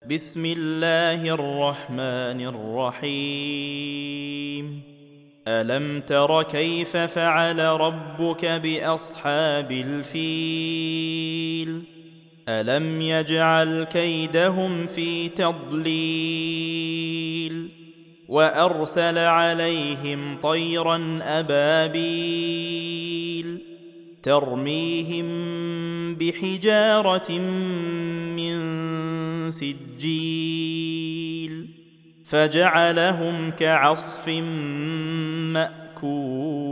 بسم الله الرحمن الرحيم. ألم تر كيف فعل ربك بأصحاب الفيل؟ ألم يجعل كيدهم في تضليل وأرسل عليهم طيرا أبابيل ترميهم بحجارة من سجيل فجعلهم كعصف مأكول.